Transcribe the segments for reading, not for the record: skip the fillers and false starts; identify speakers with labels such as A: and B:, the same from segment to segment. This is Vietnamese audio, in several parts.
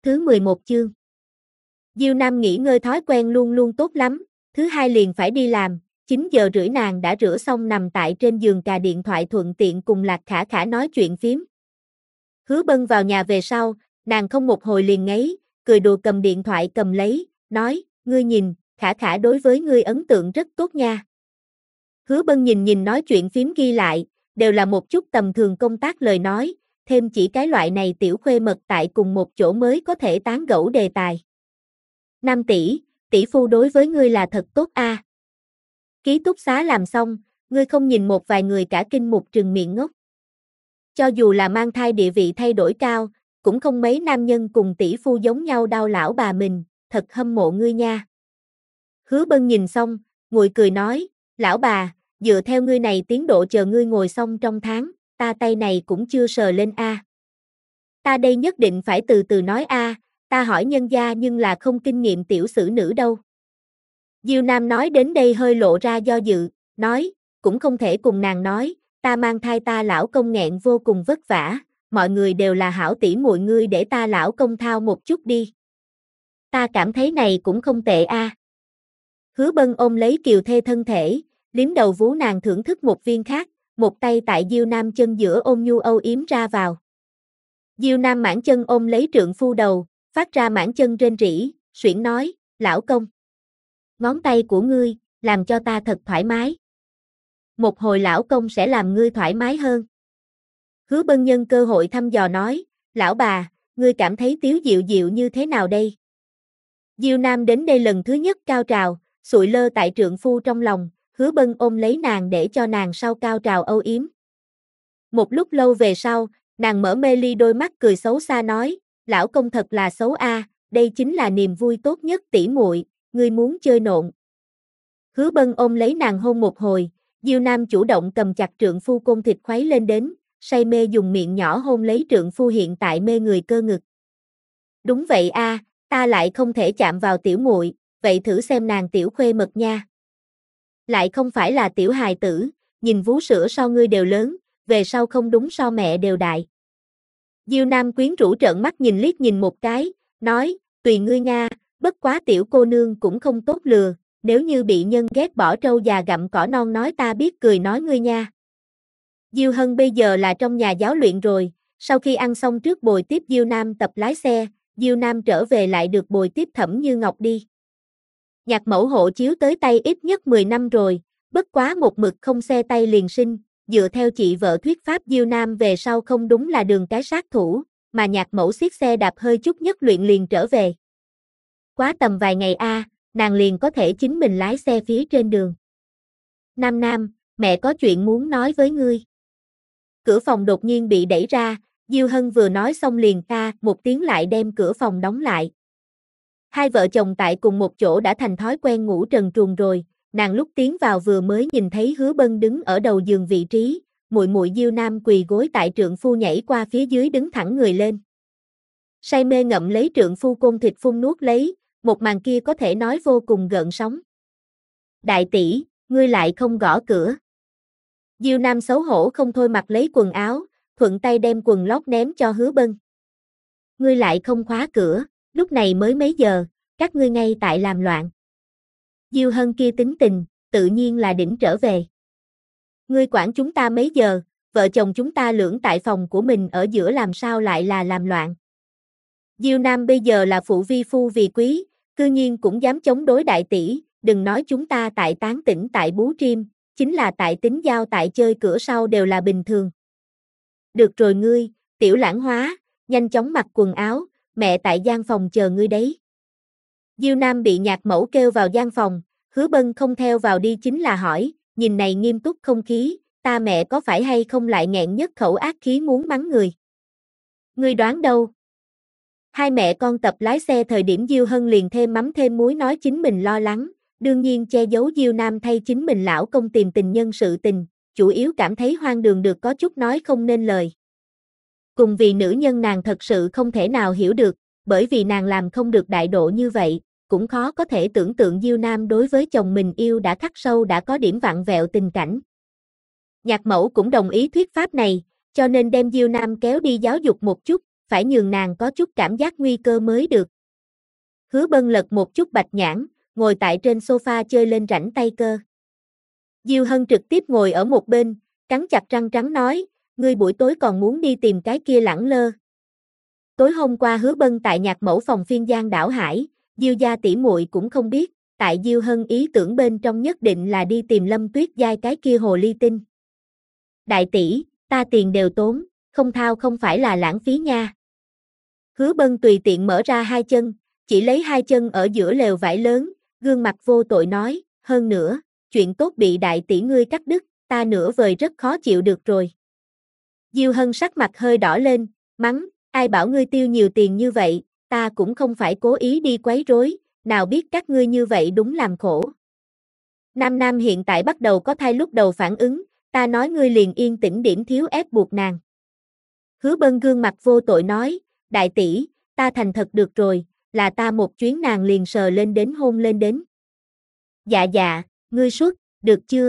A: thứ 11 chương. Diêu Nam nghỉ ngơi thói quen luôn luôn tốt lắm, thứ hai liền phải đi làm, 9 giờ rưỡi nàng đã rửa xong nằm tại trên giường cà điện thoại thuận tiện cùng Lạc Khả Khả nói chuyện phiếm. Hứa Bân vào nhà về sau, nàng không một hồi liền ngấy, cười đùa cầm điện thoại cầm lấy, nói, ngươi nhìn, Khả Khả đối với ngươi ấn tượng rất tốt nha. Hứa Bân nhìn nói chuyện phiếm ghi lại, đều là một chút tầm thường công tác lời nói, thêm chỉ cái loại này tiểu khuê mật tại cùng một chỗ mới có thể tán gẫu đề tài. Nam tỷ phu đối với ngươi là thật tốt a. Ký túc xá làm xong, ngươi không nhìn một vài người cả kinh một trừng miệng ngốc. Cho dù là mang thai địa vị thay đổi cao, cũng không mấy nam nhân cùng tỷ phu giống nhau đau lão bà mình, thật hâm mộ ngươi nha. Hứa Bân nhìn xong, ngồi cười nói, lão bà, dựa theo ngươi này tiến độ chờ ngươi ngồi xong trong tháng, ta tay này cũng chưa sờ lên a. Ta đây nhất định phải từ từ nói a, ta hỏi nhân gia nhưng là không kinh nghiệm tiểu xử nữ đâu. Diêu Nam nói đến đây hơi lộ ra do dự, nói, cũng không thể cùng nàng nói, ta mang thai ta lão công nghẹn vô cùng vất vả, mọi người đều là hảo tỷ muội ngươi để ta lão công thao một chút đi. Ta cảm thấy này cũng không tệ a. Hứa Bân ôm lấy Kiều Thê thân thể, liếm đầu vú nàng thưởng thức một viên khác, một tay tại Diêu Nam chân giữa ôm nhu âu yếm ra vào. Diêu Nam mãn chân ôm lấy trượng phu đầu, phát ra mãn chân rên rỉ, suyễn nói, lão công. Ngón tay của ngươi, làm cho ta thật thoải mái. Một hồi lão công sẽ làm ngươi thoải mái hơn. Hứa Bân nhân cơ hội thăm dò nói, lão bà, ngươi cảm thấy Tiếu Diệu Diệu như thế nào đây? Diêu Nam đến đây lần thứ nhất cao trào, sụi lơ tại trượng phu trong lòng, Hứa Bân ôm lấy nàng để cho nàng sau cao trào âu yếm. Một lúc lâu về sau, nàng mở mê ly đôi mắt cười xấu xa nói, lão công thật là xấu a, đây chính là niềm vui tốt nhất tỷ muội, ngươi muốn chơi nộn. Hứa Bân ôm lấy nàng hôn một hồi, Diêu Nam chủ động cầm chặt trượng phu côn thịt khuấy lên đến, say mê dùng miệng nhỏ hôn lấy trượng phu hiện tại mê người cơ ngực. Đúng vậy a, ta lại không thể chạm vào tiểu muội, vậy thử xem nàng tiểu khuê mật nha. Lại không phải là tiểu hài tử, nhìn vú sữa so ngươi đều lớn, về sau không đúng so mẹ đều đại. Diêu Nam quyến rũ trợn mắt nhìn liếc nhìn một cái, nói, tùy ngươi nha, bất quá tiểu cô nương cũng không tốt lừa, nếu như bị nhân ghét bỏ trâu già gặm cỏ non nói ta biết cười nói ngươi nha. Diêu Hân bây giờ là trong nhà giáo luyện rồi, sau khi ăn xong trước bồi tiếp Diêu Nam tập lái xe, Diêu Nam trở về lại được bồi tiếp Thẩm Như Ngọc đi. Nhạc mẫu hộ chiếu tới tay ít nhất 10 năm rồi, bất quá một mực không xe tay liền sinh, dựa theo chị vợ thuyết pháp Diêu Nam về sau không đúng là đường cái sát thủ, mà nhạc mẫu xiết xe đạp hơi chút nhất luyện liền trở về. Quá tầm vài ngày nàng liền có thể chính mình lái xe phía trên đường. Nam, mẹ có chuyện muốn nói với ngươi. Cửa phòng đột nhiên bị đẩy ra, Diêu Hân vừa nói xong liền một tiếng lại đem cửa phòng đóng lại. Hai vợ chồng tại cùng một chỗ đã thành thói quen ngủ trần truồng rồi, nàng lúc tiến vào vừa mới nhìn thấy Hứa Bân đứng ở đầu giường vị trí, muội muội Diêu Nam quỳ gối tại trượng phu nhảy qua phía dưới đứng thẳng người lên. Say mê ngậm lấy trượng phu côn thịt phun nuốt lấy, một màn kia có thể nói vô cùng gợn sóng. Đại tỷ, ngươi lại không gõ cửa. Diêu Nam xấu hổ không thôi mặc lấy quần áo, thuận tay đem quần lót ném cho Hứa Bân. Ngươi lại không khóa cửa, lúc này mới mấy giờ, các ngươi ngay tại làm loạn. Diêu Hân kia tính tình, tự nhiên là đỉnh trở về. Ngươi quản chúng ta mấy giờ, vợ chồng chúng ta lưỡng tại phòng của mình ở giữa làm sao lại là làm loạn. Diêu Nam bây giờ là phụ vi phu vì quý, cư nhiên cũng dám chống đối đại tỷ, đừng nói chúng ta tại tán tỉnh tại bú trim, chính là tại tính giao tại chơi cửa sau đều là bình thường. Được rồi ngươi, tiểu lãng hóa, nhanh chóng mặc quần áo, mẹ tại gian phòng chờ ngươi đấy. Diêu Nam bị nhạc mẫu kêu vào gian phòng, Hứa Bân không theo vào đi chính là hỏi, nhìn này nghiêm túc không khí, ta mẹ có phải hay không lại nghẹn nhất khẩu ác khí muốn mắng người. Ngươi đoán đâu? Hai mẹ con tập lái xe thời điểm Diêu Hân liền thêm mắm thêm muối nói chính mình lo lắng, đương nhiên che giấu Diêu Nam thay chính mình lão công tìm tình nhân sự tình, chủ yếu cảm thấy hoang đường được có chút nói không nên lời. Cùng vì nữ nhân nàng thật sự không thể nào hiểu được, bởi vì nàng làm không được đại độ như vậy, cũng khó có thể tưởng tượng Diêu Nam đối với chồng mình yêu đã khắc sâu đã có điểm vặn vẹo tình cảnh. Nhạc mẫu cũng đồng ý thuyết pháp này, cho nên đem Diêu Nam kéo đi giáo dục một chút, phải nhường nàng có chút cảm giác nguy cơ mới được. Hứa Bân lật một chút bạch nhãn, ngồi tại trên sofa chơi lên rảnh tay cơ. Diêu Hân trực tiếp ngồi ở một bên, cắn chặt răng trắng nói, ngươi buổi tối còn muốn đi tìm cái kia lẳng lơ. Tối hôm qua Hứa Bân tại nhạc mẫu phòng phiên Giang đảo hải, Diêu gia tỷ muội cũng không biết, tại Diêu Hân ý tưởng bên trong nhất định là đi tìm Lâm Tuyết Giai cái kia hồ ly tinh. Đại tỷ, ta tiền đều tốn, không thao không phải là lãng phí nha. Hứa Bân tùy tiện mở ra hai chân, chỉ lấy hai chân ở giữa lều vải lớn, gương mặt vô tội nói, hơn nữa, chuyện tốt bị đại tỷ ngươi cắt đứt, ta nửa vời rất khó chịu được rồi. Diêu Hân sắc mặt hơi đỏ lên, mắng, ai bảo ngươi tiêu nhiều tiền như vậy, ta cũng không phải cố ý đi quấy rối, nào biết các ngươi như vậy đúng làm khổ. Nam Nam hiện tại bắt đầu có thai lúc đầu phản ứng, ta nói ngươi liền yên tĩnh điểm thiếu ép buộc nàng. Hứa Bân gương mặt vô tội nói, đại tỷ, ta thành thật được rồi, là ta một chuyến nàng liền sờ lên đến hôn lên đến. Dạ dạ, ngươi xuất, được chưa?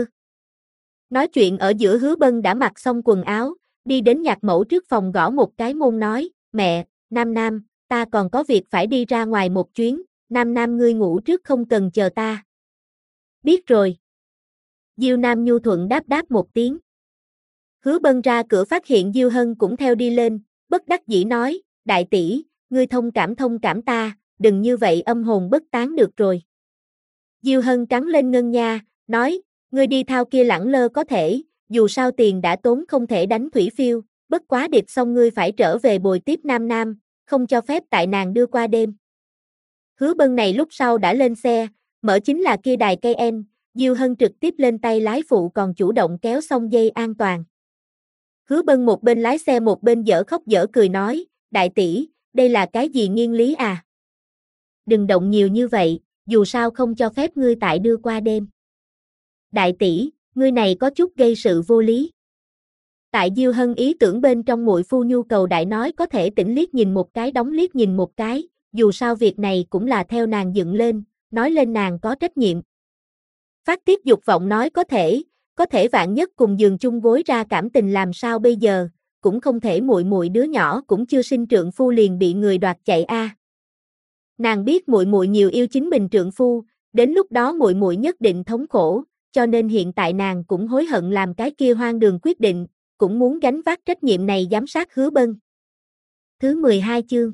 A: Nói chuyện ở giữa Hứa Bân đã mặc xong quần áo, đi đến nhạc mẫu trước phòng gõ một cái môn nói, mẹ, Nam Nam, ta còn có việc phải đi ra ngoài một chuyến, Nam Nam ngươi ngủ trước không cần chờ ta. Biết rồi. Diêu Nam nhu thuận đáp đáp một tiếng. Hứa Bân ra cửa phát hiện Diêu Hân cũng theo đi lên, bất đắc dĩ nói, đại tỷ, ngươi thông cảm ta, đừng như vậy âm hồn bất tán được rồi. Diêu Hân cắn lên ngân nha, nói, ngươi đi thao kia lẳng lơ có thể, dù sao tiền đã tốn không thể đánh thủy phiêu, bất quá điệp xong ngươi phải trở về bồi tiếp Nam Nam, không cho phép tại nàng đưa qua đêm. Hứa Bân này lúc sau đã lên xe, mở chính là kia đài cây en, Diêu Hân trực tiếp lên tay lái phụ còn chủ động kéo xong dây an toàn. Hứa Bân một bên lái xe một bên dở khóc dở cười nói, đại tỷ, đây là cái gì nghiêng lý à? Đừng động nhiều như vậy, dù sao không cho phép ngươi tại đưa qua đêm. Đại tỷ, ngươi này có chút gây sự vô lý. Tại Diêu Hân ý tưởng bên trong muội phu nhu cầu đại nói có thể tỉnh liếc nhìn một cái đóng liếc nhìn một cái, dù sao việc này cũng là theo nàng dựng lên, nói lên nàng có trách nhiệm. Phát tiết dục vọng nói có thể vạn nhất cùng giường chung gối ra cảm tình làm sao bây giờ, cũng không thể muội muội đứa nhỏ cũng chưa sinh trượng phu liền bị người đoạt chạy a. Nàng biết muội muội nhiều yêu chính mình trượng phu, đến lúc đó muội muội nhất định thống khổ, cho nên hiện tại nàng cũng hối hận làm cái kia hoang đường quyết định, cũng muốn gánh vác trách nhiệm này giám sát Hứa Bân. Thứ 12 chương.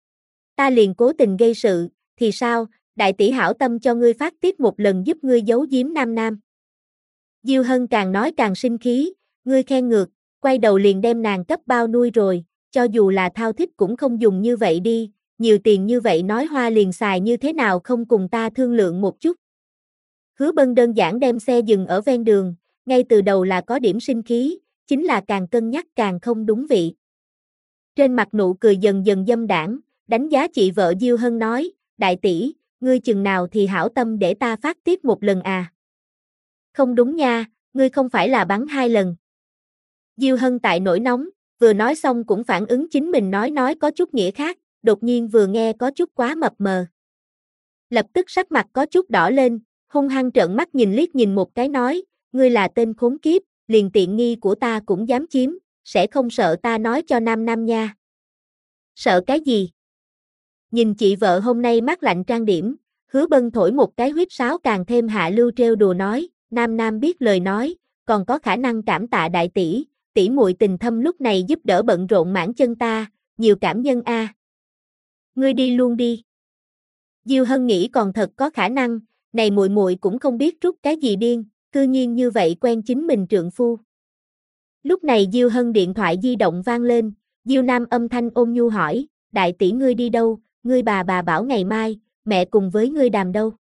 A: Ta liền cố tình gây sự, thì sao, đại tỷ hảo tâm cho ngươi phát tiết một lần giúp ngươi giấu giếm Nam Nam. Diêu Hân càng nói càng sinh khí, ngươi khen ngược, quay đầu liền đem nàng cấp bao nuôi rồi, cho dù là thao thích cũng không dùng như vậy đi, nhiều tiền như vậy nói hoa liền xài như thế nào không cùng ta thương lượng một chút. Hứa Bân đơn giản đem xe dừng ở ven đường, ngay từ đầu là có điểm sinh khí, chính là càng cân nhắc càng không đúng vị. Trên mặt nụ cười dần dần dâm đãng, đánh giá chị vợ Diêu Hân nói, đại tỷ, ngươi chừng nào thì hảo tâm để ta phát tiết một lần à? Không đúng nha, ngươi không phải là bắn 2 lần. Diêu Hân tại nổi nóng, vừa nói xong cũng phản ứng chính mình nói có chút nghĩa khác, đột nhiên vừa nghe có chút quá mập mờ. Lập tức sắc mặt có chút đỏ lên, hung hăng trợn mắt nhìn liếc nhìn một cái nói, ngươi là tên khốn kiếp, liền tiện nghi của ta cũng dám chiếm, sẽ không sợ ta nói cho Nam Nam nha. Sợ cái gì? Nhìn chị vợ hôm nay mát lạnh trang điểm, Hứa Bân thổi một cái huýt sáo càng thêm hạ lưu trêu đùa nói, Nam Nam biết lời nói, còn có khả năng cảm tạ đại tỷ, tỷ muội tình thâm lúc này giúp đỡ bận rộn mãn chân ta, nhiều cảm nhân a. Ngươi đi luôn đi. Diêu Hân nghĩ còn thật có khả năng, này muội muội cũng không biết rút cái gì điên, cư nhiên như vậy quen chính mình trượng phu. Lúc này Diêu Hân điện thoại di động vang lên, Diêu Nam âm thanh ôn nhu hỏi, đại tỷ ngươi đi đâu, ngươi bà bảo ngày mai, mẹ cùng với ngươi đàm đâu.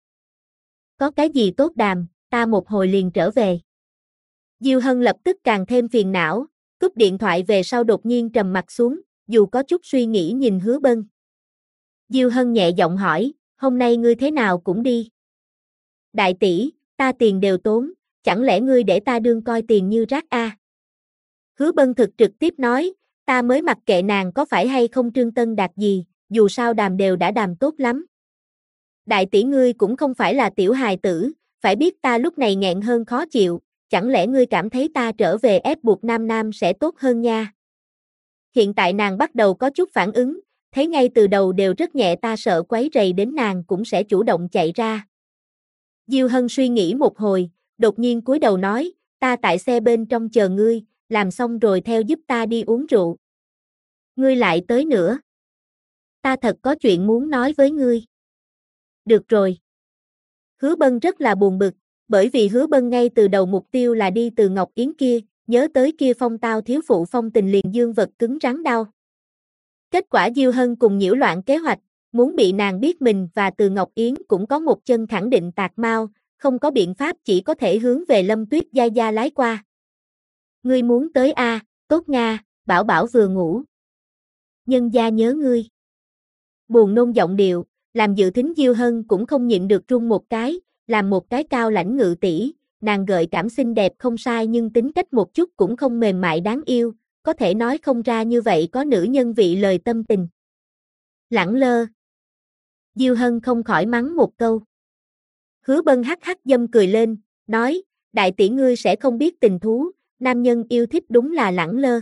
A: Có cái gì tốt đàm, ta một hồi liền trở về. Diêu Hân lập tức càng thêm phiền não, cúp điện thoại về sau đột nhiên trầm mặt xuống, dù có chút suy nghĩ nhìn Hứa Bân. Diêu Hân nhẹ giọng hỏi, hôm nay ngươi thế nào cũng đi. Đại tỷ, ta tiền đều tốn, chẳng lẽ ngươi để ta đương coi tiền như rác a? Hứa Bân thực trực tiếp nói, ta mới mặc kệ nàng có phải hay không Trương Tân Đạt gì, dù sao đàm đều đã đàm tốt lắm. Đại tỷ ngươi cũng không phải là tiểu hài tử, phải biết ta lúc này nghẹn hơn khó chịu, chẳng lẽ ngươi cảm thấy ta trở về ép buộc Nam Nam sẽ tốt hơn nha? Hiện tại nàng bắt đầu có chút phản ứng, thấy ngay từ đầu đều rất nhẹ, ta sợ quấy rầy đến nàng cũng sẽ chủ động chạy ra. Diêu Hân suy nghĩ một hồi, đột nhiên cúi đầu nói, ta tại xe bên trong chờ ngươi, làm xong rồi theo giúp ta đi uống rượu. Ngươi lại tới nữa. Ta thật có chuyện muốn nói với ngươi. Được rồi. Hứa Bân rất là buồn bực, bởi vì Hứa Bân ngay từ đầu mục tiêu là đi từ Ngọc Yến kia, nhớ tới kia phong tao thiếu phụ phong tình liền dương vật cứng rắn đau. Kết quả Diêu Hân cùng nhiễu loạn kế hoạch, muốn bị nàng biết mình và từ Ngọc Yến cũng có một chân khẳng định tạc mau, không có biện pháp chỉ có thể hướng về Lâm Tuyết Gia Gia lái qua. Ngươi muốn tới a, tốt nga, Bảo Bảo vừa ngủ. Nhân gia nhớ ngươi. Buồn nôn giọng điệu, làm dự thính Diêu Hân cũng không nhịn được run một cái, làm một cái cao lãnh ngự tỷ, nàng gợi cảm xinh đẹp không sai nhưng tính cách một chút cũng không mềm mại đáng yêu, có thể nói không ra như vậy có nữ nhân vị lời tâm tình. Lẳng lơ. Diêu Hân không khỏi mắng một câu. Hứa Bân hắc hắc dâm cười lên, nói, đại tỷ ngươi sẽ không biết tình thú, nam nhân yêu thích đúng là lẳng lơ.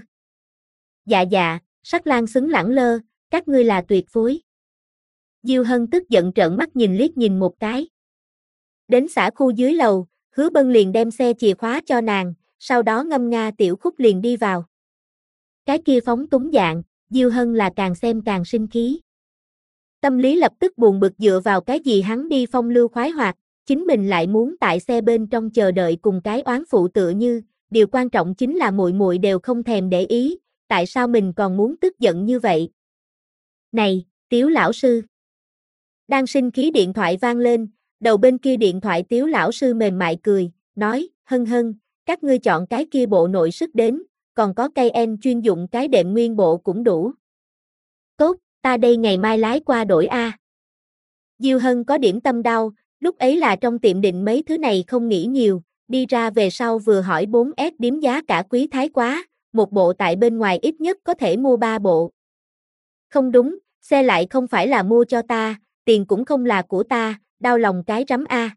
A: Dạ dạ, sắc lang xứng lẳng lơ, các ngươi là tuyệt phối. Diêu Hân tức giận trợn mắt nhìn liếc nhìn một cái. Đến xã khu dưới lầu, Hứa Bân liền đem xe chìa khóa cho nàng, sau đó ngâm nga tiểu khúc liền đi vào. Cái kia phóng túng dạng, Diêu Hân là càng xem càng sinh khí. Tâm lý lập tức buồn bực dựa vào cái gì hắn đi phong lưu khoái hoạt, chính mình lại muốn tại xe bên trong chờ đợi cùng cái oán phụ tựa như, điều quan trọng chính là muội muội đều không thèm để ý, tại sao mình còn muốn tức giận như vậy? Này, Tiếu lão sư. Đang sinh khí điện thoại vang lên, đầu bên kia điện thoại Tiếu lão sư mềm mại cười, nói, Hân Hân, các ngươi chọn cái kia bộ nội sức đến, còn có cây en chuyên dụng cái đệm nguyên bộ cũng đủ. Tốt, ta đây ngày mai lái qua đổi a. Diêu Hân có điểm tâm đau, lúc ấy là trong tiệm định mấy thứ này không nghĩ nhiều, đi ra về sau vừa hỏi 4S điếm giá cả quý thái quá, một bộ tại bên ngoài ít nhất có thể mua 3 bộ. Không đúng, xe lại không phải là mua cho ta, tiền cũng không là của ta, đau lòng cái rắm a.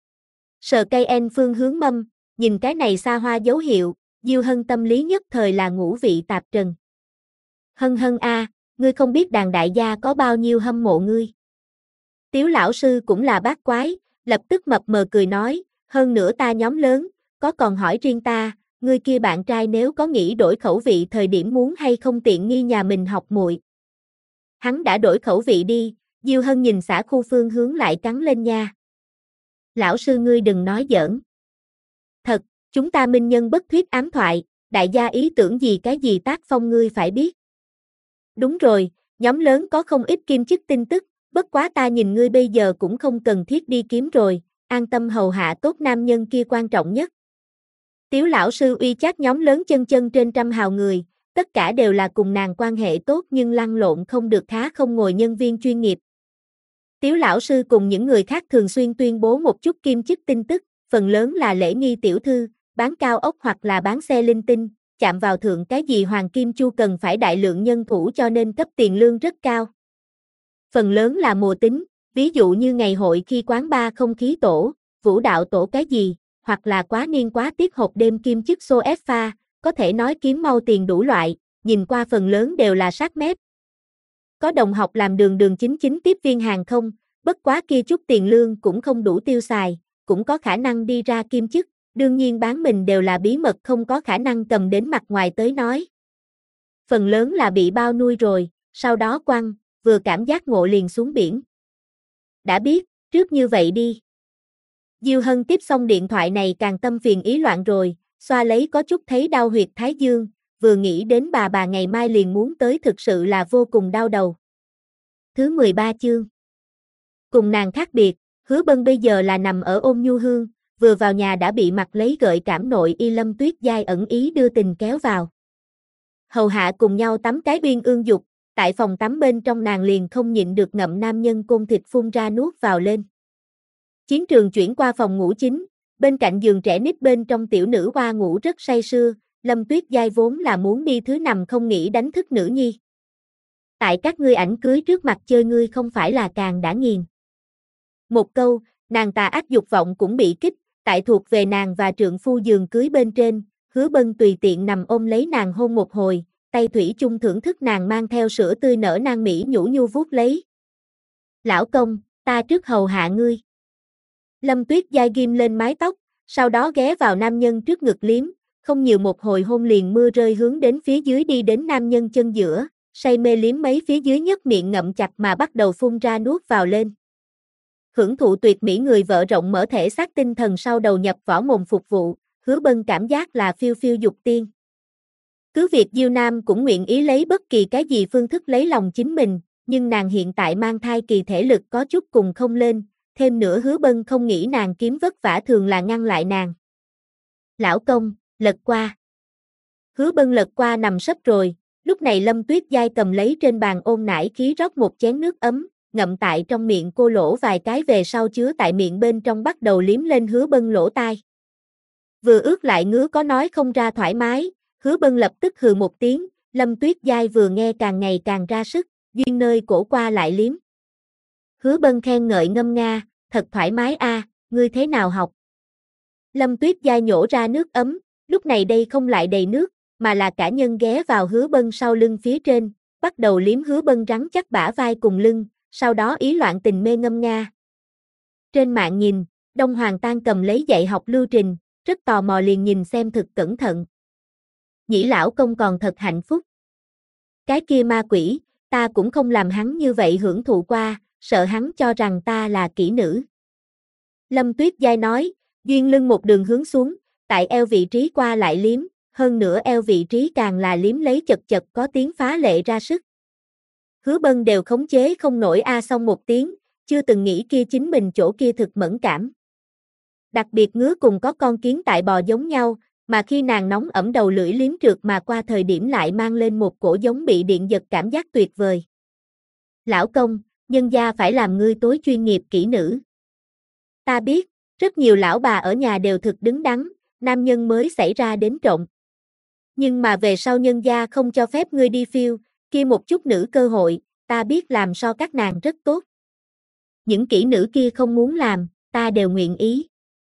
A: Sờ cây en phương hướng mâm, nhìn cái này xa hoa dấu hiệu, Diêu Hân tâm lý nhất thời là ngũ vị tạp trần. Hân Hân a, ngươi không biết đàn đại gia có bao nhiêu hâm mộ ngươi. Tiếu lão sư cũng là bác quái, lập tức mập mờ cười nói, hơn nữa ta nhóm lớn, có còn hỏi riêng ta, ngươi kia bạn trai nếu có nghĩ đổi khẩu vị thời điểm muốn hay không tiện nghi nhà mình học muội. Hắn đã đổi khẩu vị đi, Diêu Hân nhìn xã khu phương hướng lại cắn lên nha. Lão sư ngươi đừng nói giỡn. Thật, chúng ta minh nhân bất thuyết ám thoại, đại gia ý tưởng gì cái gì tác phong ngươi phải biết. Đúng rồi, nhóm lớn có không ít kim chức tin tức, bất quá ta nhìn ngươi bây giờ cũng không cần thiết đi kiếm rồi, an tâm hầu hạ tốt nam nhân kia quan trọng nhất. Tiếu lão sư uy chát nhóm lớn chân chân trên trăm hào người, tất cả đều là cùng nàng quan hệ tốt nhưng lăn lộn không được khá không ngồi nhân viên chuyên nghiệp. Tiếu lão sư cùng những người khác thường xuyên tuyên bố một chút kim chức tin tức, phần lớn là lễ nghi tiểu thư, bán cao ốc hoặc là bán xe linh tinh, chạm vào thượng cái gì hoàng kim chu cần phải đại lượng nhân thủ cho nên cấp tiền lương rất cao. Phần lớn là mùa tính, ví dụ như ngày hội khi quán bar không khí tổ, vũ đạo tổ cái gì, hoặc là quá niên quá tiết hộp đêm kim chức xô ép pha, có thể nói kiếm mau tiền đủ loại, nhìn qua phần lớn đều là sát mép. Có đồng học làm đường chính tiếp viên hàng không, bất quá kia chút tiền lương cũng không đủ tiêu xài, cũng có khả năng đi ra kim chức, đương nhiên bán mình đều là bí mật không có khả năng cầm đến mặt ngoài tới nói. Phần lớn là bị bao nuôi rồi, sau đó quăng, vừa cảm giác ngộ liền xuống biển. Đã biết, trước như vậy đi. Diêu Hân tiếp xong điện thoại này càng tâm phiền ý loạn rồi, xoa lấy có chút thấy đau huyệt thái dương, vừa nghĩ đến bà ngày mai liền muốn tới thực sự là vô cùng đau đầu. Thứ 13 chương. Cùng nàng khác biệt, Hứa Bân bây giờ là nằm ở ôn nhu hương, vừa vào nhà đã bị mặc lấy gợi cảm nội y Lâm Tuyết Giai ẩn ý đưa tình kéo vào. Hầu hạ cùng nhau tắm cái uyên ương dục, tại phòng tắm bên trong nàng liền không nhịn được ngậm nam nhân côn thịt phun ra nuốt vào lên. Chiến trường chuyển qua phòng ngủ chính, bên cạnh giường trẻ nít bên trong tiểu nữ hoa ngủ rất say sưa, Lâm Tuyết Giai vốn là muốn đi thứ nằm không nghĩ đánh thức nữ nhi. Tại các ngươi ảnh cưới trước mặt chơi ngươi không phải là càng đã nghiền. Một câu, nàng tà ác dục vọng cũng bị kích, tại thuộc về nàng và trượng phu giường cưới bên trên, Hứa Bân tùy tiện nằm ôm lấy nàng hôn một hồi, tay thủy chung thưởng thức nàng mang theo sữa tươi nở nang mỹ nhũ nhu vuốt lấy. Lão công, ta trước hầu hạ ngươi. Lâm Tuyết Giai ghim lên mái tóc, sau đó ghé vào nam nhân trước ngực liếm, không nhiều một hồi hôn liền mưa rơi hướng đến phía dưới đi đến nam nhân chân giữa, say mê liếm mấy phía dưới nhất miệng ngậm chặt mà bắt đầu phun ra nuốt vào lên. Hưởng thụ tuyệt mỹ người vợ rộng mở thể xác tinh thần sau đầu nhập võ mồm phục vụ, Hứa Bân cảm giác là phiêu phiêu dục tiên. Cứ việc Diêu Nam cũng nguyện ý lấy bất kỳ cái gì phương thức lấy lòng chính mình, nhưng nàng hiện tại mang thai kỳ thể lực có chút cùng không lên, thêm nữa Hứa Bân không nghĩ nàng kiếm vất vả thường là ngăn lại nàng. Lão công, lật qua. Hứa Bân lật qua nằm sấp rồi, lúc này Lâm Tuyết Giai cầm lấy trên bàn ôn nải khí rót một chén nước ấm, ngậm tại trong miệng cô lỗ vài cái về sau chứa tại miệng bên trong bắt đầu liếm lên Hứa Bân lỗ tai. Vừa ướt lại ngứa có nói không ra thoải mái, Hứa Bân lập tức hừ một tiếng, Lâm Tuyết Giai vừa nghe càng ngày càng ra sức, duyên nơi cổ qua lại liếm. Hứa Bân khen ngợi ngâm nga, thật thoải mái a, ngươi thế nào học? Lâm Tuyết Giai nhổ ra nước ấm, lúc này đây không lại đầy nước, mà là cả nhân ghé vào Hứa Bân sau lưng phía trên, bắt đầu liếm Hứa Bân rắn chắc bả vai cùng lưng, sau đó ý loạn tình mê ngâm nga. Trên mạng nhìn, Đông Hoàng Tan cầm lấy dạy học lưu trình, rất tò mò liền nhìn xem thực cẩn thận. Nhĩ lão công còn thật hạnh phúc. Cái kia ma quỷ, ta cũng không làm hắn như vậy hưởng thụ qua, sợ hắn cho rằng ta là kỹ nữ. Lâm Tuyết Giai nói, duyên lưng một đường hướng xuống, tại eo vị trí qua lại liếm, hơn nữa eo vị trí càng là liếm lấy chật chật có tiếng phá lệ ra sức. Hứa Bân đều khống chế không nổi xong một tiếng, chưa từng nghĩ kia chính mình chỗ kia thực mẫn cảm. Đặc biệt ngứa cùng có con kiến tại bò giống nhau, mà khi nàng nóng ẩm đầu lưỡi liếm trượt mà qua thời điểm lại mang lên một cổ giống bị điện giật cảm giác tuyệt vời. Lão công, nhân gia phải làm ngươi tối chuyên nghiệp kỹ nữ. Ta biết, rất nhiều lão bà ở nhà đều thực đứng đắn, nam nhân mới xảy ra đến trộm. Nhưng mà về sau nhân gia không cho phép ngươi đi phiêu, kia một chút nữ cơ hội, ta biết làm so các nàng rất tốt. Những kỹ nữ kia không muốn làm, ta đều nguyện ý.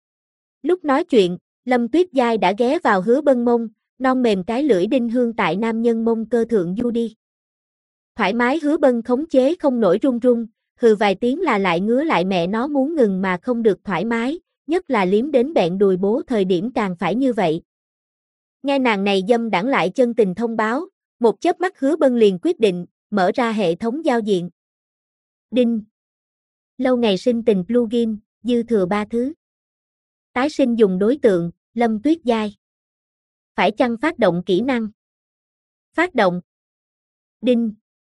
A: Lúc nói chuyện, Lâm Tuyết Giai đã ghé vào Hứa Bân mông, non mềm cái lưỡi đinh hương tại nam nhân mông cơ thượng du đi. Thoải mái Hứa Bân khống chế không nổi run run, hừ vài tiếng là lại ngứa lại mẹ nó muốn ngừng mà không được thoải mái, nhất là liếm đến bẹn đùi bố thời điểm càng phải như vậy. Nghe nàng này dâm đãng lại chân tình thông báo, một chớp mắt Hứa Bân liền quyết định, mở ra hệ thống giao diện. Đinh. Lâu ngày sinh tình plugin, dư thừa 3 thứ. Tái sinh dùng đối tượng, Lâm Tuyết Giai. Phải chăng phát động kỹ năng? Phát động. Đinh.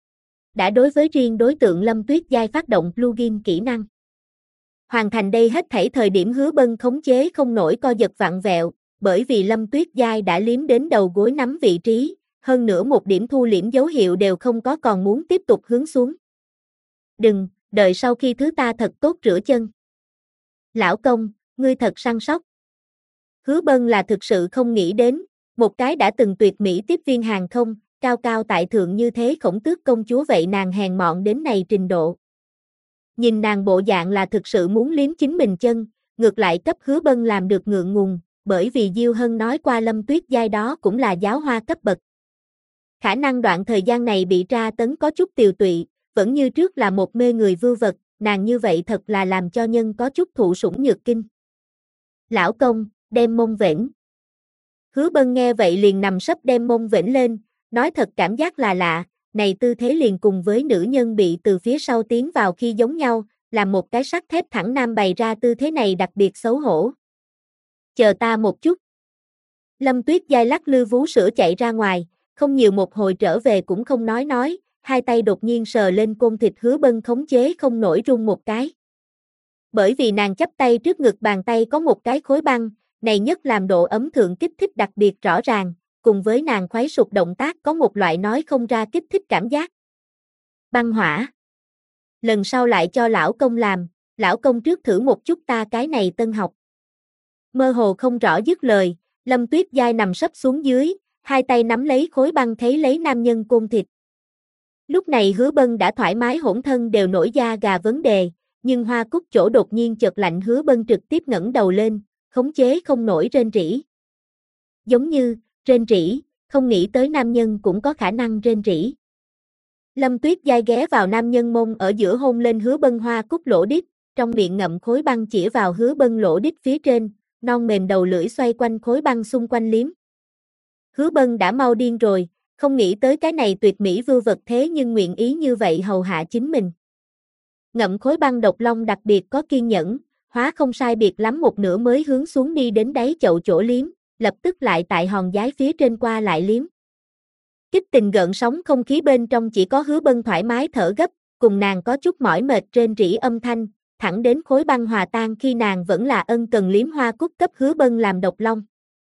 A: Đã đối với riêng đối tượng Lâm Tuyết Giai phát động plugin kỹ năng. Hoàn thành đây hết thảy thời điểm Hứa Bân khống chế không nổi co giật vặn vẹo, bởi vì Lâm Tuyết Giai đã liếm đến đầu gối nắm vị trí, hơn nữa một điểm thu liễm dấu hiệu đều không có còn muốn tiếp tục hướng xuống. Đừng, đợi sau khi thứ ta thật tốt rửa chân. Lão công, ngươi thật săn sóc. Hứa Bân là thực sự không nghĩ đến, một cái đã từng tuyệt mỹ tiếp viên hàng không, cao cao tại thượng như thế Khổng Tước công chúa vậy nàng hèn mọn đến này trình độ. Nhìn nàng bộ dạng là thực sự muốn liếm chính mình chân, ngược lại cấp Hứa Bân làm được ngượng ngùng, bởi vì Diêu Hân nói qua Lâm Tuyết Giai đó cũng là giáo hoa cấp bậc. Khả năng đoạn thời gian này bị tra tấn có chút tiều tụy, vẫn như trước là một mê người vưu vật, nàng như vậy thật là làm cho nhân có chút thụ sủng nhược kinh. Lão công, đem mông vểnh. Hứa Bân nghe vậy liền nằm sấp đem mông vểnh lên, nói thật cảm giác là lạ, này tư thế liền cùng với nữ nhân bị từ phía sau tiến vào khi giống nhau, làm một cái sắt thép thẳng nam bày ra tư thế này đặc biệt xấu hổ. Chờ ta một chút. Lâm Tuyết Giai lắc lư vú sữa chạy ra ngoài, không nhiều một hồi trở về cũng không nói, hai tay đột nhiên sờ lên côn thịt Hứa Bân khống chế không nổi run một cái. Bởi vì nàng chắp tay trước ngực bàn tay có một cái khối băng, này nhất làm độ ấm thượng kích thích đặc biệt rõ ràng, cùng với nàng khoái sụp động tác có một loại nói không ra kích thích cảm giác. Băng hỏa. Lần sau lại cho lão công làm, lão công trước thử một chút ta cái này tân học. Mơ hồ không rõ dứt lời, Lâm Tuyết Giai nằm sấp xuống dưới, hai tay nắm lấy khối băng thấy lấy nam nhân côn thịt. Lúc này Hứa Bân đã thoải mái hỗn thân đều nổi da gà vấn đề, nhưng hoa cúc chỗ đột nhiên chợt lạnh Hứa Bân trực tiếp ngẩng đầu lên, khống chế không nổi rên rỉ. Giống như, rên rỉ, không nghĩ tới nam nhân cũng có khả năng rên rỉ. Lâm Tuyết Giai ghé vào nam nhân mông ở giữa hôn lên Hứa Bân hoa cúc lỗ đít, trong miệng ngậm khối băng chĩa vào Hứa Bân lỗ đít phía trên, non mềm đầu lưỡi xoay quanh khối băng xung quanh liếm. Hứa Bân đã mau điên rồi, không nghĩ tới cái này tuyệt mỹ vưu vật thế nhưng nguyện ý như vậy hầu hạ chính mình. Ngậm khối băng độc long đặc biệt có kiên nhẫn, hóa không sai biệt lắm một nửa mới hướng xuống đi đến đáy chậu chỗ liếm, lập tức lại tại hòn giái phía trên qua lại liếm. Kích tình gợn sóng không khí bên trong chỉ có Hứa Bân thoải mái thở gấp, cùng nàng có chút mỏi mệt rên rỉ âm thanh, thẳng đến khối băng hòa tan khi nàng vẫn là ân cần liếm hoa cúc cấp Hứa Bân làm độc long.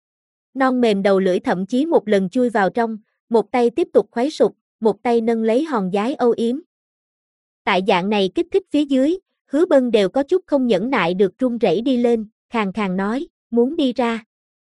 A: Non mềm đầu lưỡi thậm chí một lần chui vào trong, một tay tiếp tục khuấy sụp, một tay nâng lấy hòn giái âu yếm. Tại dạng này kích thích phía dưới, Hứa Bân đều có chút không nhẫn nại được run rẩy đi lên, khàn khàn nói, muốn đi ra.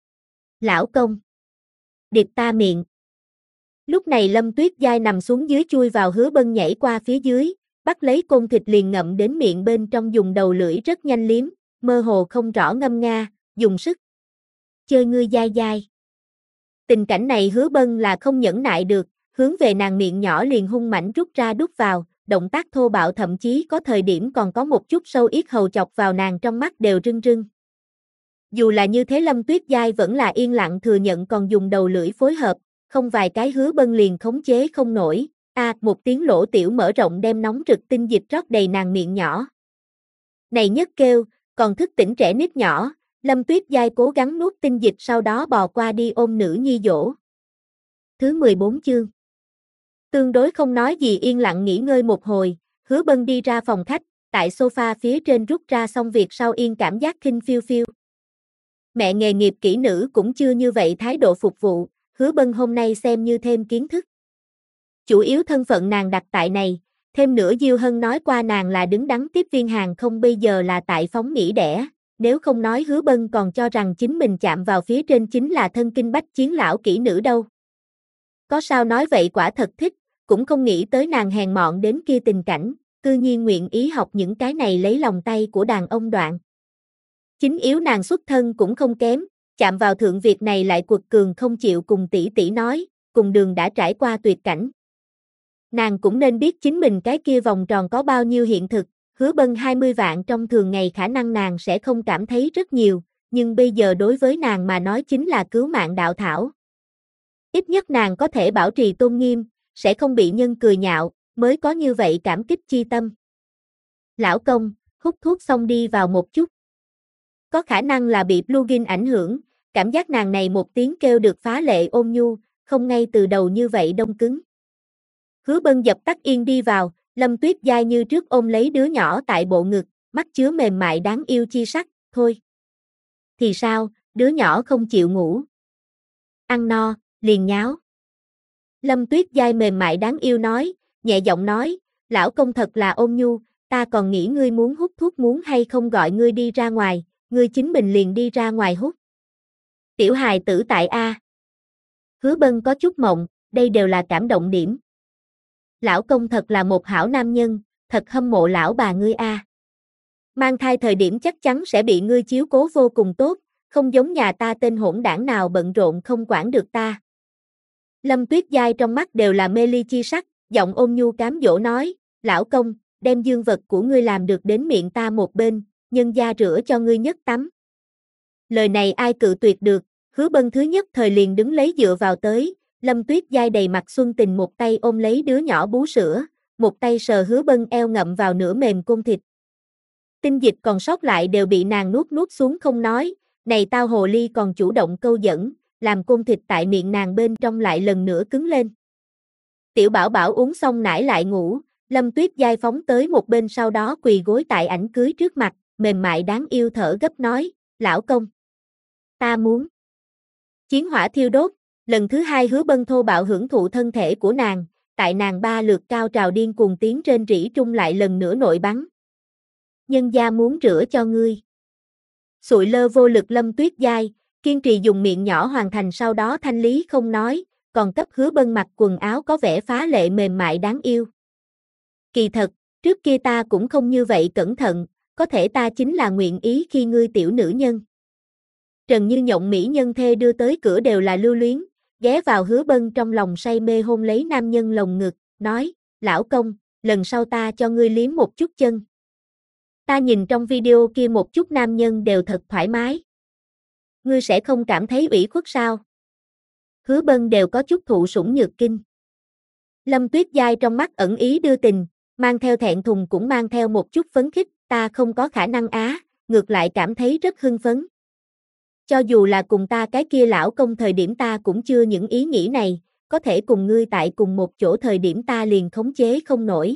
A: Lão công. Điệp ta miệng. Lúc này Lâm Tuyết Giai nằm xuống dưới chui vào Hứa Bân nhảy qua phía dưới, bắt lấy côn thịt liền ngậm đến miệng bên trong dùng đầu lưỡi rất nhanh liếm, mơ hồ không rõ ngâm nga, dùng sức. Chơi ngươi dai dai. Tình cảnh này Hứa Bân là không nhẫn nại được, hướng về nàng miệng nhỏ liền hung mãnh rút ra đút vào, động tác thô bạo thậm chí có thời điểm còn có một chút sâu yết hầu chọc vào nàng trong mắt đều rưng rưng. Dù là như thế Lâm Tuyết Giai vẫn là yên lặng thừa nhận còn dùng đầu lưỡi phối hợp, không vài cái Hứa Bân liền khống chế không nổi, một tiếng lỗ tiểu mở rộng đem nóng rực tinh dịch rót đầy nàng miệng nhỏ. Này nhất kêu, còn thức tỉnh trẻ nít nhỏ, Lâm Tuyết Giai cố gắng nuốt tinh dịch sau đó bò qua đi ôm nữ nhi dỗ. Thứ 14 chương. Tương đối không nói gì yên lặng nghỉ ngơi một hồi, Hứa Bân đi ra phòng khách, tại sofa phía trên rút ra xong việc sau yên cảm giác khinh phiêu phiêu. Mẹ nghề nghiệp kỹ nữ cũng chưa như vậy thái độ phục vụ, Hứa Bân hôm nay xem như thêm kiến thức. Chủ yếu thân phận nàng đặt tại này, thêm nữa Diêu Hân nói qua nàng là đứng đắn tiếp viên hàng không bây giờ là tại phóng nghỉ đẻ, nếu không nói Hứa Bân còn cho rằng chính mình chạm vào phía trên chính là thân kinh bách chiến lão kỹ nữ đâu. Có sao nói vậy quả thật thích, cũng không nghĩ tới nàng hèn mọn đến kia tình cảnh, cư nhiên nguyện ý học những cái này lấy lòng tay của đàn ông đoạn. Chính yếu nàng xuất thân cũng không kém, chạm vào thượng việc này lại quật cường không chịu cùng tỷ tỷ nói, cùng đường đã trải qua tuyệt cảnh. Nàng cũng nên biết chính mình cái kia vòng tròn có bao nhiêu hiện thực, Hứa Bân 20 vạn trong thường ngày khả năng nàng sẽ không cảm thấy rất nhiều, nhưng bây giờ đối với nàng mà nói chính là cứu mạng đạo thảo. Ít nhất nàng có thể bảo trì tôn nghiêm, sẽ không bị nhân cười nhạo, mới có như vậy cảm kích chi tâm. Lão công, hút thuốc xong đi vào một chút. Có khả năng là bị plugin ảnh hưởng, cảm giác nàng này một tiếng kêu được phá lệ ôn nhu, không ngay từ đầu như vậy đông cứng. Hứa Bân dập tắt yên đi vào, Lâm Tuyết Giai như trước ôm lấy đứa nhỏ tại bộ ngực, mắt chứa mềm mại đáng yêu chi sắc, thôi. Thì sao, đứa nhỏ không chịu ngủ. Ăn no, liền nháo. Lâm Tuyết Giai mềm mại đáng yêu nói, nhẹ giọng nói, lão công thật là ôn nhu, ta còn nghĩ ngươi muốn hút thuốc muốn hay không gọi ngươi đi ra ngoài, ngươi chính mình liền đi ra ngoài hút. Tiểu hài tử tại A. Hứa Bân có chút mộng, đây đều là cảm động điểm. Lão công thật là một hảo nam nhân, thật hâm mộ lão bà ngươi A. Mang thai thời điểm chắc chắn sẽ bị ngươi chiếu cố vô cùng tốt, không giống nhà ta tên hỗn đảng nào bận rộn không quản được ta. Lâm Tuyết Giai trong mắt đều là mê ly chi sắc, giọng ôn nhu cám dỗ nói, lão công, đem dương vật của ngươi làm được đến miệng ta một bên, nhân gia rửa cho ngươi nhất tắm. Lời này ai cự tuyệt được, Hứa Bân thứ nhất thời liền đứng lấy dựa vào tới, Lâm Tuyết Giai đầy mặt xuân tình một tay ôm lấy đứa nhỏ bú sữa, một tay sờ Hứa Bân eo ngậm vào nửa mềm côn thịt. Tinh dịch còn sót lại đều bị nàng nuốt xuống không nói, này tao hồ ly còn chủ động câu dẫn, làm côn thịt tại miệng nàng bên trong lại lần nữa cứng lên. Tiểu Bảo Bảo uống xong nải lại ngủ, Lâm Tuyết Giai phóng tới một bên sau đó quỳ gối tại ảnh cưới trước mặt, mềm mại đáng yêu thở gấp nói, lão công. Ta muốn. Chiến hỏa thiêu đốt, lần thứ hai Hứa Bân thô bạo hưởng thụ thân thể của nàng, tại nàng ba lượt cao trào điên cuồng tiếng trên rỉ trung lại lần nữa nội bắn. Nhân gia muốn rửa cho ngươi. Sụi lơ vô lực Lâm Tuyết Giai, kiên trì dùng miệng nhỏ hoàn thành sau đó thanh lý không nói, còn cấp Hứa Bân mặc quần áo có vẻ phá lệ mềm mại đáng yêu. Kỳ thật, trước kia ta cũng không như vậy cẩn thận, có thể ta chính là nguyện ý khi ngươi tiểu nữ nhân. Trần Như Nhộng mỹ nhân thê đưa tới cửa đều là lưu luyến, ghé vào Hứa Bân trong lòng say mê hôn lấy nam nhân lồng ngực, nói, lão công, lần sau ta cho ngươi liếm một chút chân. Ta nhìn trong video kia một chút nam nhân đều thật thoải mái. Ngươi sẽ không cảm thấy ủy khuất sao? Hứa Bân đều có chút thụ sủng nhược kinh. Lâm Tuyết Giai trong mắt ẩn ý đưa tình, mang theo thẹn thùng cũng mang theo một chút phấn khích, ta không có khả năng á, ngược lại cảm thấy rất hưng phấn. Cho dù là cùng ta cái kia lão công thời điểm ta cũng chưa những ý nghĩ này, có thể cùng ngươi tại cùng một chỗ thời điểm ta liền khống chế không nổi.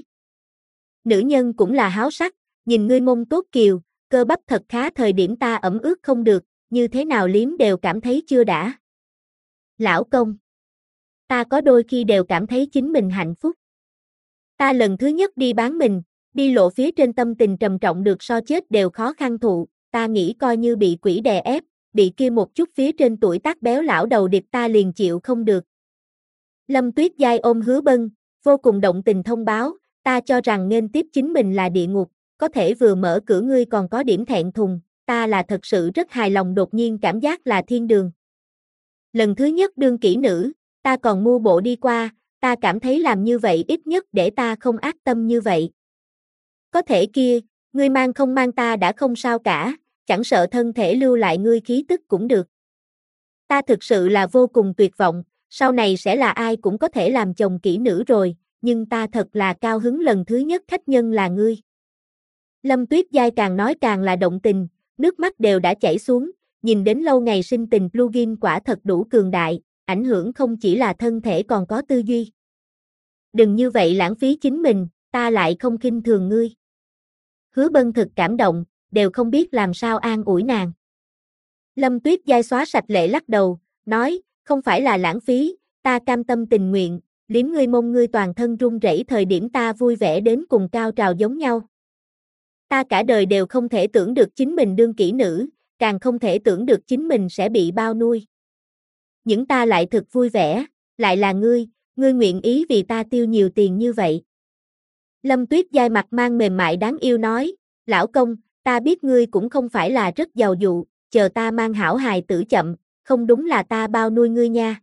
A: Nữ nhân cũng là háo sắc, nhìn ngươi mông tốt kiều, cơ bắp thật khá thời điểm ta ẩm ướt không được, như thế nào liếm đều cảm thấy chưa đã. Lão công, ta có đôi khi đều cảm thấy chính mình hạnh phúc. Ta lần thứ nhất đi bán mình, đi lộ phía trên tâm tình trầm trọng được so chết đều khó khăn thụ, ta nghĩ coi như bị quỷ đè ép, bị kia một chút phía trên tuổi tác béo lão đầu địch ta liền chịu không được. Lâm Tuyết Giai ôm Hứa Bân, vô cùng động tình thông báo, ta cho rằng nghênh tiếp chính mình là địa ngục, có thể vừa mở cửa ngươi còn có điểm thẹn thùng, ta là thật sự rất hài lòng đột nhiên cảm giác là thiên đường. Lần thứ nhất đương kỹ nữ, ta còn mua bộ đi qua, ta cảm thấy làm như vậy ít nhất để ta không ác tâm như vậy. Có thể kia, ngươi mang không mang ta đã không sao cả, chẳng sợ thân thể lưu lại ngươi khí tức cũng được. Ta thực sự là vô cùng tuyệt vọng, sau này sẽ là ai cũng có thể làm chồng kỹ nữ rồi, nhưng ta thật là cao hứng lần thứ nhất khách nhân là ngươi. Lâm Tuyết Giai càng nói càng là động tình, nước mắt đều đã chảy xuống, nhìn đến lâu ngày sinh tình plugin quả thật đủ cường đại, ảnh hưởng không chỉ là thân thể còn có tư duy. Đừng như vậy lãng phí chính mình, ta lại không khinh thường ngươi. Hứa Bân thực cảm động, đều không biết làm sao an ủi nàng. Lâm Tuyết Giai xóa sạch lệ lắc đầu, nói, không phải là lãng phí, ta cam tâm tình nguyện, liếm ngươi mông ngươi toàn thân run rẩy thời điểm ta vui vẻ đến cùng cao trào giống nhau. Ta cả đời đều không thể tưởng được chính mình đương kỹ nữ, càng không thể tưởng được chính mình sẽ bị bao nuôi. Những ta lại thực vui vẻ, lại là ngươi nguyện ý vì ta tiêu nhiều tiền như vậy. Lâm Tuyết Giai mặt mang mềm mại đáng yêu nói, lão công, ta biết ngươi cũng không phải là rất giàu dụ, chờ ta mang hảo hài tử chậm, không đúng là ta bao nuôi ngươi nha.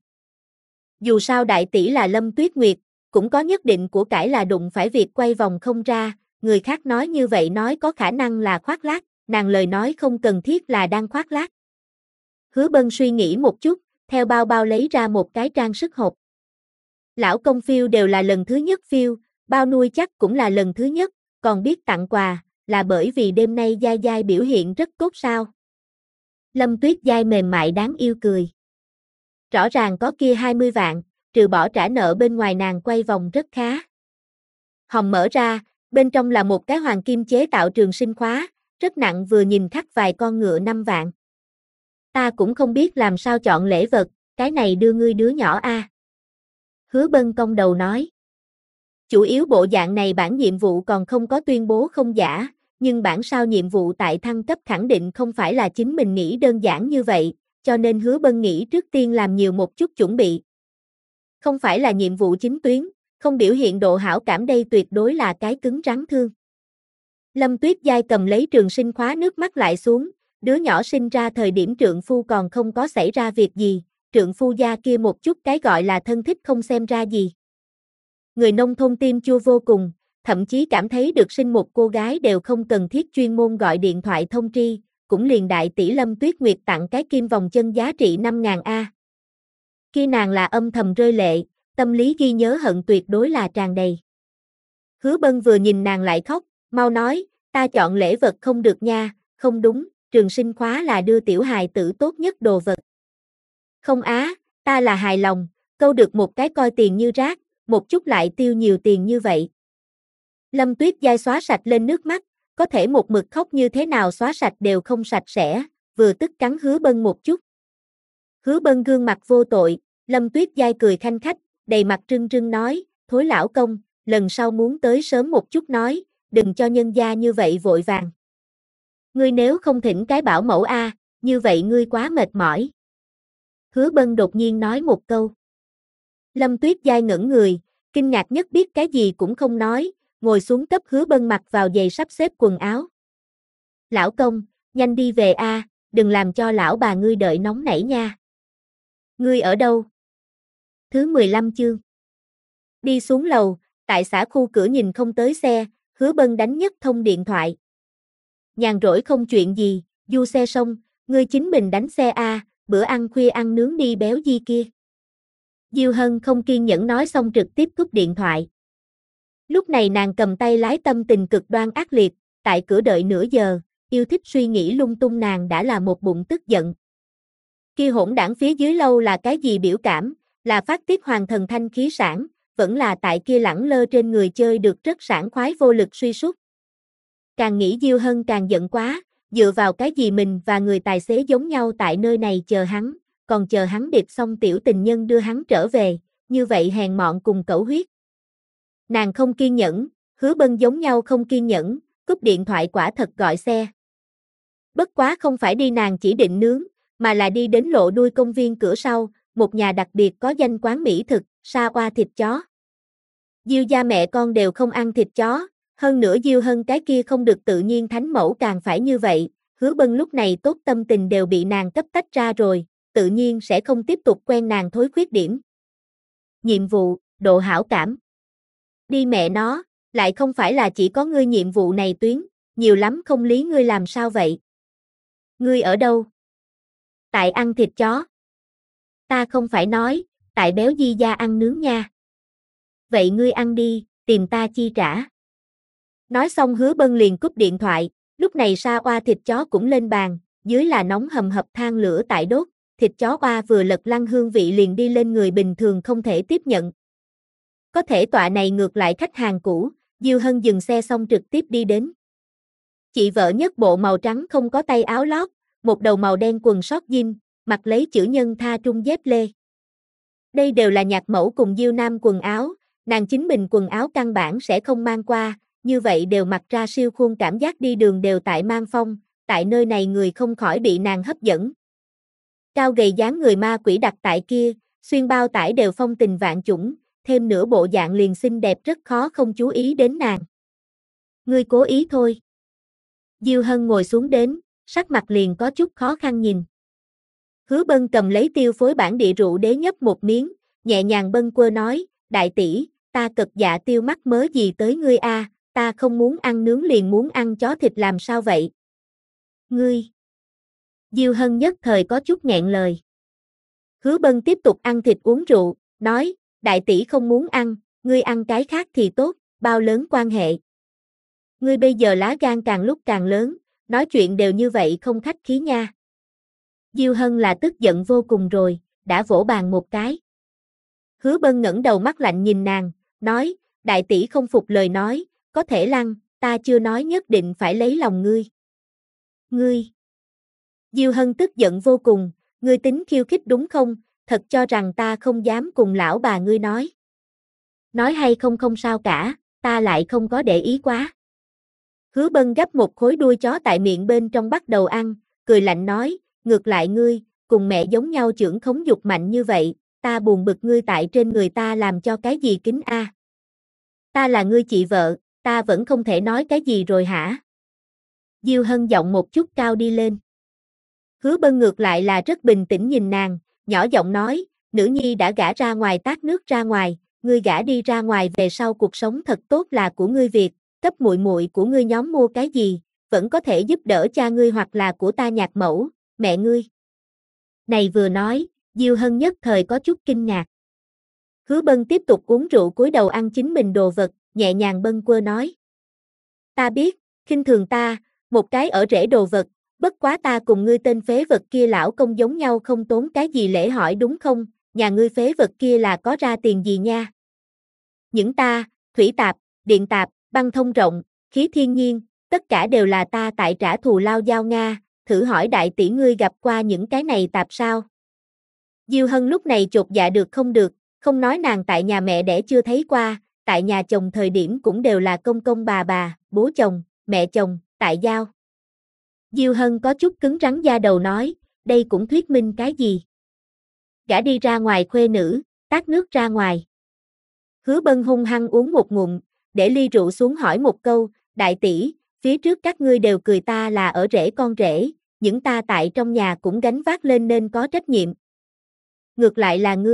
A: Dù sao đại tỷ là Lâm Tuyết Nguyệt, cũng có nhất định của cải là đụng phải việc quay vòng không ra, người khác nói như vậy nói có khả năng là khoác lác, nàng lời nói không cần thiết là đang khoác lác. Hứa Bân suy nghĩ một chút, theo bao bao lấy ra một cái trang sức hộp. Lão công phiêu đều là lần thứ nhất phiêu, bao nuôi chắc cũng là lần thứ nhất, còn biết tặng quà, là bởi vì đêm nay Giai Giai biểu hiện rất tốt sao. Lâm Tuyết Giai mềm mại đáng yêu cười. Rõ ràng có kia 20 vạn, trừ bỏ trả nợ bên ngoài nàng quay vòng rất khá. Hòm mở ra, bên trong là một cái hoàng kim chế tạo trường sinh khóa, rất nặng vừa nhìn khắc vài con ngựa 5 vạn. Ta cũng không biết làm sao chọn lễ vật, cái này đưa ngươi đứa nhỏ a. Hứa Bân cong đầu nói. Chủ yếu bộ dạng này bản nhiệm vụ còn không có tuyên bố không giả, nhưng bản sao nhiệm vụ tại thăng cấp khẳng định không phải là chính mình nghĩ đơn giản như vậy, cho nên Hứa Bân nghĩ trước tiên làm nhiều một chút chuẩn bị. Không phải là nhiệm vụ chính tuyến, không biểu hiện độ hảo cảm đây tuyệt đối là cái cứng rắn thương. Lâm Tuyết Giai cầm lấy trường sinh khóa nước mắt lại xuống, đứa nhỏ sinh ra thời điểm trượng phu còn không có xảy ra việc gì, trượng phu gia kia một chút cái gọi là thân thích không xem ra gì. Người nông thôn tim chua vô cùng, thậm chí cảm thấy được sinh một cô gái đều không cần thiết chuyên môn gọi điện thoại thông tri, cũng liền đại tỷ Lâm Tuyết Nguyệt tặng cái kim vòng chân giá trị 5.000 A. Khi nàng là âm thầm rơi lệ, tâm lý ghi nhớ hận tuyệt đối là tràn đầy. Hứa Bân vừa nhìn nàng lại khóc, mau nói, ta chọn lễ vật không được nha, không đúng, trường sinh khóa là đưa tiểu hài tử tốt nhất đồ vật. Không á, ta là hài lòng, câu được một cái coi tiền như rác, một chút lại tiêu nhiều tiền như vậy. Lâm Tuyết Giai xóa sạch lên nước mắt, có thể một mực khóc như thế nào xóa sạch đều không sạch sẽ, vừa tức cắn Hứa Bân một chút. Hứa Bân gương mặt vô tội, Lâm Tuyết Giai cười khanh khách, đầy mặt trưng trưng nói, thối lão công, lần sau muốn tới sớm một chút nói, đừng cho nhân gia như vậy vội vàng. Ngươi nếu không thỉnh cái bảo mẫu a, như vậy ngươi quá mệt mỏi. Hứa Bân đột nhiên nói một câu. Lâm Tuyết Giai ngẩn người, kinh ngạc nhất biết cái gì cũng không nói, ngồi xuống cấp Hứa Bân mặc vào giày sắp xếp quần áo. Lão công, nhanh đi về a, đừng làm cho lão bà ngươi đợi nóng nảy nha. Ngươi ở đâu? thứ 15 chương. Đi xuống lầu, tại xã khu cửa nhìn không tới xe, Hứa Bân đánh nhất thông điện thoại. Nhàn rỗi không chuyện gì, du xe xong, ngươi chính mình đánh xe a, bữa ăn khuya ăn nướng đi béo gì kia. Diêu Hân không kiên nhẫn nói xong trực tiếp cúp điện thoại. Lúc này nàng cầm tay lái tâm tình cực đoan ác liệt, tại cửa đợi nửa giờ, yêu thích suy nghĩ lung tung nàng đã là một bụng tức giận. Kia hỗn đảng phía dưới lâu là cái gì biểu cảm, là phát tiết hoàng thần thanh khí sản, vẫn là tại kia lẳng lơ trên người chơi được rất sảng khoái vô lực suy sút. Càng nghĩ Diêu Hân càng giận quá, dựa vào cái gì mình và người tài xế giống nhau tại nơi này chờ hắn, còn chờ hắn điệp xong tiểu tình nhân đưa hắn trở về, như vậy hèn mọn cùng cẩu huyết. Nàng không kiên nhẫn, Hứa Bân giống nhau không kiên nhẫn, cúp điện thoại quả thật gọi xe. Bất quá không phải đi nàng chỉ định nướng, mà là đi đến lộ đuôi công viên cửa sau, một nhà đặc biệt có danh quán mỹ thực, sa oa thịt chó. Diêu gia mẹ con đều không ăn thịt chó, hơn nữa Diêu Hân cái kia không được tự nhiên thánh mẫu càng phải như vậy, Hứa Bân lúc này tốt tâm tình đều bị nàng cấp tách ra rồi, tự nhiên sẽ không tiếp tục quen nàng thối khuyết điểm. Nhiệm vụ, độ hảo cảm. Đi mẹ nó, lại không phải là chỉ có ngươi nhiệm vụ này tuyến, nhiều lắm không lý ngươi làm sao vậy? Ngươi ở đâu? Tại ăn thịt chó. Ta không phải nói, tại béo di gia ăn nướng nha. Vậy ngươi ăn đi, tìm ta chi trả. Nói xong Hứa Bân liền cúp điện thoại, lúc này sa oa thịt chó cũng lên bàn, dưới là nóng hầm hập than lửa tại đốt, thịt chó oa vừa lật lăn hương vị liền đi lên người bình thường không thể tiếp nhận. Có thể tọa này ngược lại khách hàng cũ, Diêu Hân dừng xe xong trực tiếp đi đến. Chị vợ nhất bộ màu trắng không có tay áo lót, một đầu màu đen quần sót jean, mặc lấy chữ nhân tha trung dép lê. Đây đều là nhạc mẫu cùng Diêu Nam quần áo, nàng chính mình quần áo căn bản sẽ không mang qua, như vậy đều mặc ra siêu khuôn cảm giác đi đường đều tại mang phong, tại nơi này người không khỏi bị nàng hấp dẫn. Cao gầy dáng người ma quỷ đặt tại kia, xuyên bao tải đều phong tình vạn chủng, thêm nửa bộ dạng liền xinh đẹp rất khó không chú ý đến nàng. Ngươi cố ý thôi. Diêu Hân ngồi xuống đến, sắc mặt liền có chút khó khăn nhìn. Hứa Bân cầm lấy tiêu phối bản địa rượu đế nhấp một miếng, nhẹ nhàng bâng quơ nói, đại tỷ, ta cực dạ tiêu mắc mớ gì tới ngươi a, ta không muốn ăn nướng liền muốn ăn chó thịt làm sao vậy? Ngươi. Diêu Hân nhất thời có chút nghẹn lời. Hứa Bân tiếp tục ăn thịt uống rượu, nói, đại tỷ không muốn ăn, ngươi ăn cái khác thì tốt, bao lớn quan hệ. Ngươi bây giờ lá gan càng lúc càng lớn, nói chuyện đều như vậy không khách khí nha. Diêu Hân là tức giận vô cùng rồi, đã vỗ bàn một cái. Hứa Bân ngẩng đầu mắt lạnh nhìn nàng, nói, đại tỷ không phục lời nói, có thể lăn, ta chưa nói nhất định phải lấy lòng ngươi. Ngươi. Diêu Hân tức giận vô cùng, ngươi tính khiêu khích đúng không, thật cho rằng ta không dám cùng lão bà ngươi nói. Nói hay không không sao cả, ta lại không có để ý quá. Hứa Bân gấp một khối đuôi chó tại miệng bên trong bắt đầu ăn, cười lạnh nói, ngược lại ngươi, cùng mẹ giống nhau trưởng khống dục mạnh như vậy, ta buồn bực ngươi tại trên người ta làm cho cái gì kính a? Ta là ngươi chị vợ, ta vẫn không thể nói cái gì rồi hả? Diêu Hân giọng một chút cao đi lên. Hứa Bân ngược lại là rất bình tĩnh nhìn nàng, nhỏ giọng nói, nữ nhi đã gả ra ngoài tát nước ra ngoài, ngươi gả đi ra ngoài về sau cuộc sống thật tốt là của ngươi việc, cấp muội muội của ngươi nhóm mua cái gì, vẫn có thể giúp đỡ cha ngươi hoặc là của ta nhạc mẫu, mẹ ngươi. Này vừa nói, Diêu Hân nhất thời có chút kinh ngạc. Hứa Bân tiếp tục uống rượu cúi đầu ăn chính mình đồ vật, nhẹ nhàng bâng quơ nói. Ta biết, khinh thường ta, một cái ở rễ đồ vật, bất quá ta cùng ngươi tên phế vật kia lão công giống nhau không tốn cái gì lễ hỏi đúng không, nhà ngươi phế vật kia là có ra tiền gì nha. Những ta, thủy tạp, điện tạp, băng thông rộng, khí thiên nhiên, tất cả đều là ta tại trả thù lao giao Nga, thử hỏi đại tỷ ngươi gặp qua những cái này tạp sao? Diêu Hân lúc này chột dạ được, không nói nàng tại nhà mẹ đẻ chưa thấy qua, tại nhà chồng thời điểm cũng đều là công công bà, bố chồng, mẹ chồng, tại giao. Diêu Hân có chút cứng rắn da đầu nói, đây cũng thuyết minh cái gì? Gả đi ra ngoài khuê nữ, tát nước ra ngoài. Hứa Bân hung hăng uống một ngụm, để ly rượu xuống hỏi một câu, đại tỷ, phía trước các ngươi đều cười ta là ở rể con rể, những ta tại trong nhà cũng gánh vác lên nên có trách nhiệm. Ngược lại là ngươi,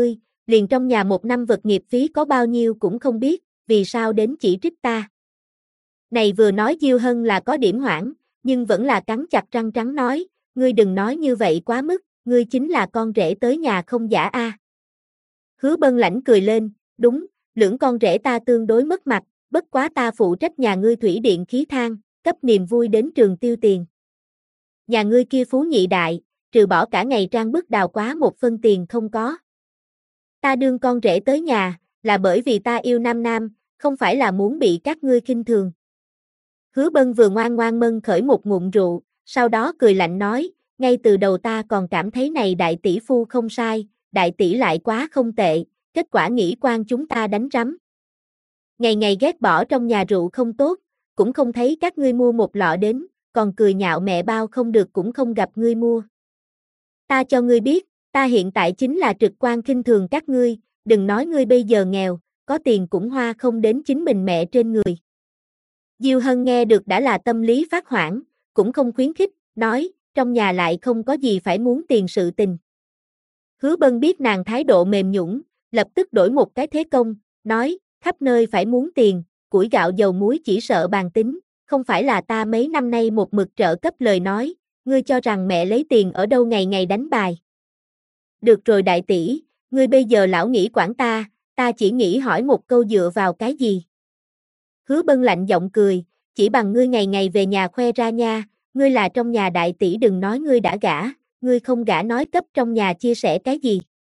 A: liền trong nhà 1 năm vật nghiệp phí có bao nhiêu cũng không biết, vì sao đến chỉ trích ta. Này vừa nói Diêu Hân là có điểm hoảng, nhưng vẫn là cắn chặt răng trắng nói, ngươi đừng nói như vậy quá mức, ngươi chính là con rể tới nhà không giả a. Hứa Bân lãnh cười lên, đúng, lưỡng con rể ta tương đối mất mặt, bất quá ta phụ trách nhà ngươi thủy điện khí than, cấp niềm vui đến trường tiêu tiền. Nhà ngươi kia phú nhị đại, trừ bỏ cả ngày trang bức đào quá một phân tiền không có. Ta đương con rể tới nhà, là bởi vì ta yêu Nam Nam, không phải là muốn bị các ngươi khinh thường. Hứa Bân vừa ngoan ngoan mân khởi một ngụm rượu, sau đó cười lạnh nói, ngay từ đầu ta còn cảm thấy này đại tỷ phu không sai, đại tỷ lại quá không tệ, kết quả nghĩ quan chúng ta đánh rắm. Ngày ngày ghét bỏ trong nhà rượu không tốt, cũng không thấy các ngươi mua một lọ đến, còn cười nhạo mẹ bao không được cũng không gặp ngươi mua. Ta cho ngươi biết, ta hiện tại chính là trực quan khinh thường các ngươi, đừng nói ngươi bây giờ nghèo, có tiền cũng hoa không đến chính mình mẹ trên người. Diêu Hân nghe được đã là tâm lý phát hoảng, cũng không khuyến khích, nói, trong nhà lại không có gì phải muốn tiền sự tình. Hứa Bân biết nàng thái độ mềm nhũn, lập tức đổi một cái thế công, nói, khắp nơi phải muốn tiền, củi gạo dầu muối chỉ sợ bàn tính, không phải là ta mấy năm nay một mực trợ cấp lời nói, ngươi cho rằng mẹ lấy tiền ở đâu ngày ngày đánh bài. Được rồi đại tỷ, ngươi bây giờ lão nghĩ quản ta chỉ nghĩ hỏi một câu dựa vào cái gì. Hứa Bân lạnh giọng cười, chỉ bằng ngươi ngày ngày về nhà khoe ra nha, ngươi là trong nhà đại tỷ đừng nói ngươi đã gả, ngươi không gả nói cấp trong nhà chia sẻ cái gì.